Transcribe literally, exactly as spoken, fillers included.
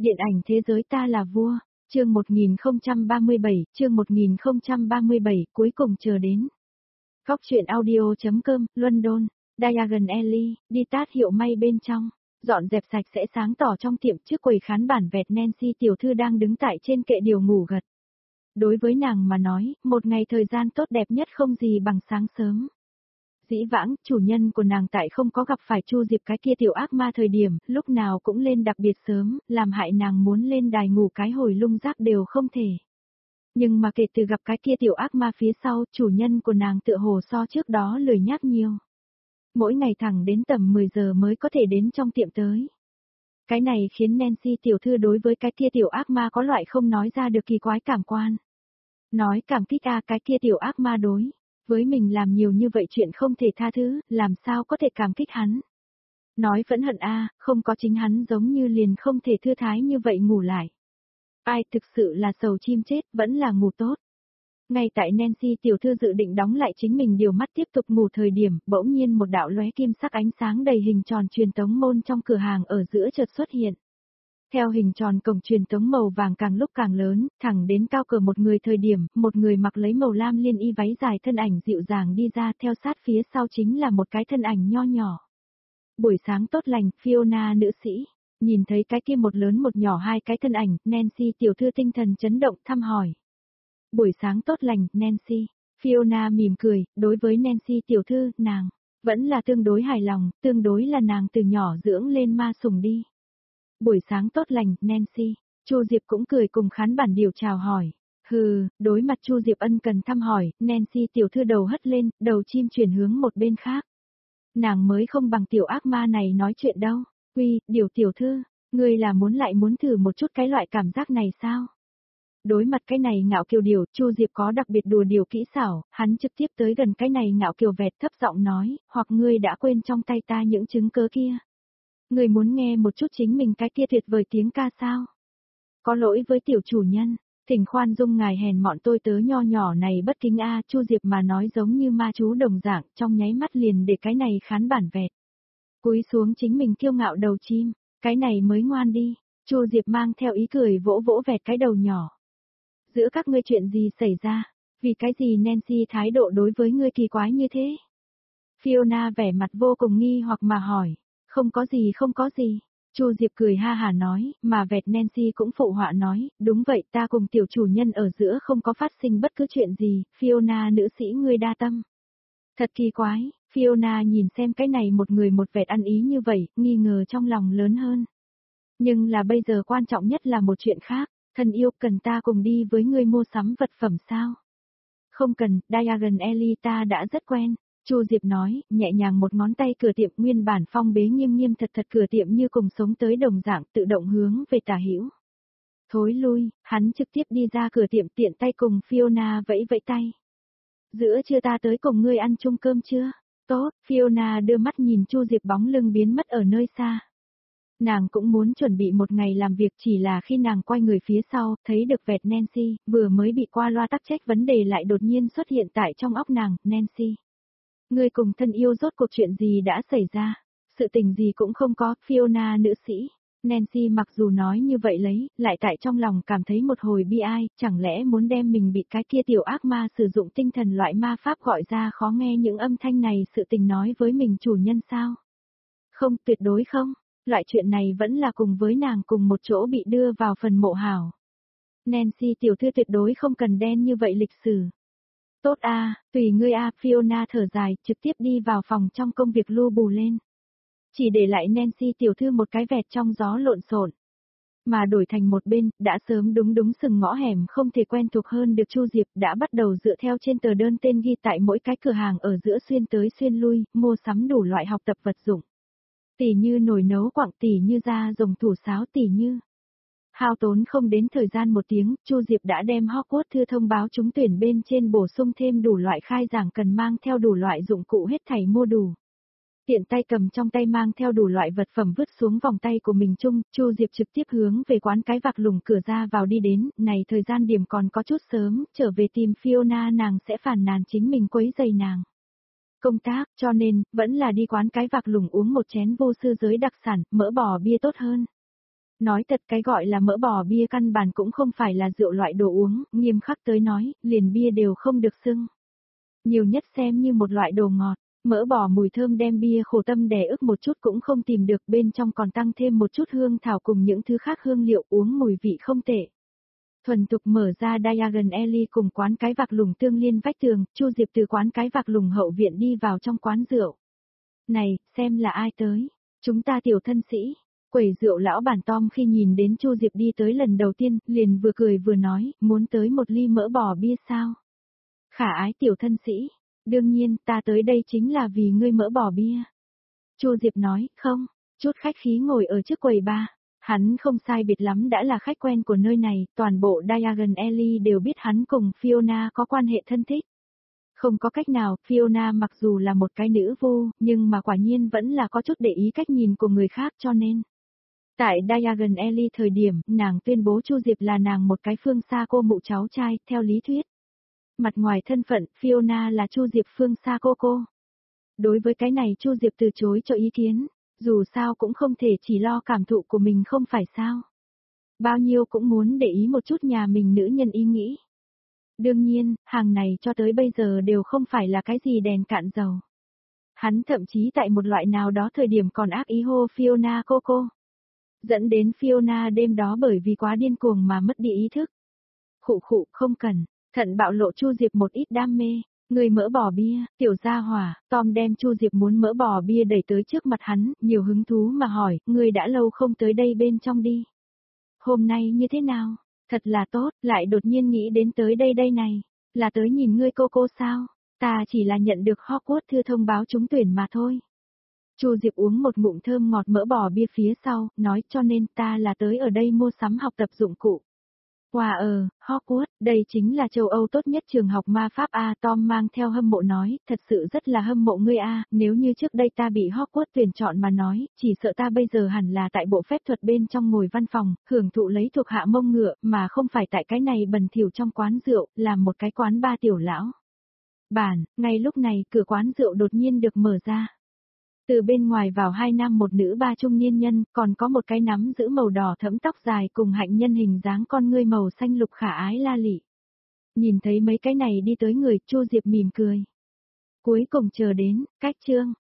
Điện ảnh thế giới ta là vua, chương một nghìn không trăm ba mươi bảy, chương một nghìn không trăm ba mươi bảy, cuối cùng chờ đến. Góc truyện audio.com, London, Diagon Alley, đi tát hiệu may bên trong, dọn dẹp sạch sẽ sáng tỏ trong tiệm trước quầy khán bản vẹt Nancy tiểu thư đang đứng tại trên kệ điều ngủ gật. Đối với nàng mà nói, một ngày thời gian tốt đẹp nhất không gì bằng sáng sớm. Dĩ vãng, chủ nhân của nàng tại không có gặp phải Chu Diệp cái kia tiểu ác ma thời điểm, lúc nào cũng lên đặc biệt sớm, làm hại nàng muốn lên đài ngủ cái hồi lung rác đều không thể. Nhưng mà kể từ gặp cái kia tiểu ác ma phía sau, chủ nhân của nàng tựa hồ so trước đó lười nhác nhiều. Mỗi ngày thẳng đến tầm mười giờ mới có thể đến trong tiệm tới. Cái này khiến Nancy tiểu thư đối với cái kia tiểu ác ma có loại không nói ra được kỳ quái cảm quan. Nói cảm kích a cái kia tiểu ác ma đối với mình làm nhiều như vậy chuyện không thể tha thứ, làm sao có thể cảm kích hắn. Nói phẫn hận a không có chính hắn giống như liền không thể thư thái như vậy ngủ lại. Ai thực sự là sầu chim chết, vẫn là ngủ tốt. Ngay tại Nancy tiểu thư dự định đóng lại chính mình điều mắt tiếp tục ngủ thời điểm, bỗng nhiên một đạo lóe kim sắc ánh sáng đầy hình tròn truyền tống môn trong cửa hàng ở giữa chợt xuất hiện. Theo hình tròn cổng truyền tống màu vàng càng lúc càng lớn, thẳng đến cao cửa một người thời điểm, một người mặc lấy màu lam liên y váy dài thân ảnh dịu dàng đi ra, theo sát phía sau chính là một cái thân ảnh nho nhỏ. Buổi sáng tốt lành, Fiona nữ sĩ. Nhìn thấy cái kia một lớn một nhỏ hai cái thân ảnh, Nancy tiểu thư tinh thần chấn động thăm hỏi. Buổi sáng tốt lành, Nancy. Fiona mỉm cười, đối với Nancy tiểu thư, nàng vẫn là tương đối hài lòng, tương đối là nàng từ nhỏ dưỡng lên ma sủng đi. Buổi sáng tốt lành, Nancy. Chu Diệp cũng cười cùng khán bản điều chào hỏi. Hừ, đối mặt Chu Diệp ân cần thăm hỏi, Nancy tiểu thư đầu hất lên, đầu chim chuyển hướng một bên khác. Nàng mới không bằng tiểu ác ma này nói chuyện đâu. Uy, điều tiểu thư, ngươi là muốn lại muốn thử một chút cái loại cảm giác này sao? Đối mặt cái này ngạo kiều điều, Chu Diệp có đặc biệt đùa điều kỹ xảo, hắn trực tiếp tới gần cái này ngạo kiều vẹt thấp giọng nói, hoặc ngươi đã quên trong tay ta những chứng cớ kia. Ngươi muốn nghe một chút chính mình cái kia tuyệt vời tiếng ca sao? Có lỗi với tiểu chủ nhân, thỉnh khoan dung ngài hèn mọn tôi tớ nho nhỏ này bất kính a, Chu Diệp mà nói giống như ma chú đồng dạng, trong nháy mắt liền để cái này khán bản vẹt. Cúi xuống chính mình kiêu ngạo đầu chim, cái này mới ngoan đi. Chu Diệp mang theo ý cười vỗ vỗ vẹt cái đầu nhỏ. Giữa các ngươi chuyện gì xảy ra? Vì cái gì Nancy thái độ đối với ngươi kỳ quái như thế? Fiona vẻ mặt vô cùng nghi hoặc mà hỏi. Không có gì không có gì. Chu Diệp cười ha hà nói, mà vẹt Nancy cũng phụ họa nói, đúng vậy ta cùng tiểu chủ nhân ở giữa không có phát sinh bất cứ chuyện gì, Fiona nữ sĩ ngươi đa tâm. Thật kỳ quái, Fiona nhìn xem cái này một người một vẹt ăn ý như vậy, nghi ngờ trong lòng lớn hơn. Nhưng là bây giờ quan trọng nhất là một chuyện khác, thân yêu cần ta cùng đi với ngươi mua sắm vật phẩm sao? Không cần, Diagon Alley ta đã rất quen. Chu Diệp nói, nhẹ nhàng một ngón tay cửa tiệm nguyên bản phong bế nghiêm nghiêm thật thật cửa tiệm như cùng sống tới đồng dạng tự động hướng về tả hữu. Thối lui, hắn trực tiếp đi ra cửa tiệm tiện tay cùng Fiona vẫy vẫy tay. Giữa trưa ta tới cùng ngươi ăn chung cơm chưa? Tốt, Fiona đưa mắt nhìn Chu Diệp bóng lưng biến mất ở nơi xa. Nàng cũng muốn chuẩn bị một ngày làm việc chỉ là khi nàng quay người phía sau, thấy được vẹt Nancy, vừa mới bị qua loa tắc trách vấn đề lại đột nhiên xuất hiện tại trong óc nàng, Nancy. Ngươi cùng thân yêu rốt cuộc chuyện gì đã xảy ra? Sự tình gì cũng không có, Fiona nữ sĩ. Nancy mặc dù nói như vậy lấy, lại tại trong lòng cảm thấy một hồi bi ai, chẳng lẽ muốn đem mình bị cái kia tiểu ác ma sử dụng tinh thần loại ma pháp gọi ra khó nghe những âm thanh này sự tình nói với mình chủ nhân sao? Không, tuyệt đối không. Loại chuyện này vẫn là cùng với nàng cùng một chỗ bị đưa vào phần mộ hảo. Nancy tiểu thư tuyệt đối không cần đen như vậy lịch sử. Tốt a, à, tùy ngươi a, à, Fiona thở dài, trực tiếp đi vào phòng trong công việc lu bù lên. Chỉ để lại Nancy tiểu thư một cái vẹt trong gió lộn xộn. Mà đổi thành một bên, đã sớm đúng đúng sừng ngõ hẻm không thể quen thuộc hơn được Chu Diệp đã bắt đầu dựa theo trên tờ đơn tên ghi tại mỗi cái cửa hàng ở giữa xuyên tới xuyên lui, mua sắm đủ loại học tập vật dụng. Tỉ như nồi nấu quặng, tỉ như da rồng thủ sáo, tỉ như. Hao tốn không đến thời gian một tiếng, Chu Diệp đã đem Hogwarts thư thông báo trúng tuyển bên trên bổ sung thêm đủ loại khai giảng cần mang theo đủ loại dụng cụ hết thảy mua đủ. Tiện tay cầm trong tay mang theo đủ loại vật phẩm vứt xuống vòng tay của mình chung, Chu Diệp trực tiếp hướng về quán cái vạc lủng cửa ra vào đi đến, này thời gian điểm còn có chút sớm, trở về tìm Fiona nàng sẽ phản nàn chính mình quấy rầy nàng. Công tác, cho nên, vẫn là đi quán cái vạc lủng uống một chén vô sư giới đặc sản, mỡ bò bia tốt hơn. Nói thật cái gọi là mỡ bò bia căn bản cũng không phải là rượu loại đồ uống, nghiêm khắc tới nói, liền bia đều không được xưng. Nhiều nhất xem như một loại đồ ngọt, mỡ bò mùi thơm đem bia khổ tâm đè ức một chút cũng không tìm được, bên trong còn tăng thêm một chút hương thảo cùng những thứ khác hương liệu, uống mùi vị không tệ. Thuần tục mở ra Diagon Alley cùng quán cái vạc lùng tương liên vách tường, Chu Diệp từ quán cái vạc lùng hậu viện đi vào trong quán rượu. Này, xem là ai tới, chúng ta tiểu thân sĩ. Quầy rượu lão bản Tom khi nhìn đến Chu Diệp đi tới lần đầu tiên, liền vừa cười vừa nói, muốn tới một ly mỡ bò bia sao? Khả ái tiểu thân sĩ, đương nhiên, ta tới đây chính là vì ngươi mỡ bò bia. Chu Diệp nói, không, chút khách khí ngồi ở trước quầy bar. Hắn không sai biệt lắm đã là khách quen của nơi này, toàn bộ Diagon Alley đều biết hắn cùng Fiona có quan hệ thân thích. Không có cách nào, Fiona mặc dù là một cái nữ vô, nhưng mà quả nhiên vẫn là có chút để ý cách nhìn của người khác cho nên. Tại Diagon Alley thời điểm, nàng tuyên bố Chu Diệp là nàng một cái phương xa cô mụ cháu trai, theo lý thuyết. Mặt ngoài thân phận, Fiona là Chu Diệp phương xa cô cô. Đối với cái này Chu Diệp từ chối cho ý kiến, dù sao cũng không thể chỉ lo cảm thụ của mình không phải sao. Bao nhiêu cũng muốn để ý một chút nhà mình nữ nhân ý nghĩ. Đương nhiên, hàng này cho tới bây giờ đều không phải là cái gì đèn cạn dầu. Hắn thậm chí tại một loại nào đó thời điểm còn ác ý hô Fiona cô cô. Dẫn đến Fiona đêm đó bởi vì quá điên cuồng mà mất đi ý thức. Khụ khụ, không cần, thận bạo lộ Chu Diệp một ít đam mê. Người mỡ bò bia, tiểu gia hỏa, Tom đem Chu Diệp muốn mỡ bò bia đẩy tới trước mặt hắn, nhiều hứng thú mà hỏi, người đã lâu không tới đây bên trong đi. Hôm nay như thế nào? Thật là tốt, lại đột nhiên nghĩ đến tới đây đây này. Là tới nhìn ngươi cô cô sao? Ta chỉ là nhận được Hogwarts thư thông báo trúng tuyển mà thôi. Chu Diệp uống một ngụm thơm ngọt mỡ bò bia phía sau, nói cho nên ta là tới ở đây mua sắm học tập dụng cụ. Wow ờ, Hogwarts, đây chính là châu Âu tốt nhất trường học ma pháp A. Tom mang theo hâm mộ nói, thật sự rất là hâm mộ ngươi A, nếu như trước đây ta bị Hogwarts tuyển chọn mà nói, chỉ sợ ta bây giờ hẳn là tại bộ phép thuật bên trong ngồi văn phòng, hưởng thụ lấy thuộc hạ mông ngựa, mà không phải tại cái này bẩn thỉu trong quán rượu, làm một cái quán ba tiểu lão. Bản, ngay lúc này cửa quán rượu đột nhiên được mở ra. Từ bên ngoài vào hai nam một nữ ba trung niên nhân, còn có một cái nắm giữ màu đỏ thẫm tóc dài cùng hạnh nhân hình dáng con ngươi màu xanh lục khả ái la lị. Nhìn thấy mấy cái này đi tới người, Chu Diệp mỉm cười. Cuối cùng chờ đến, cách chương.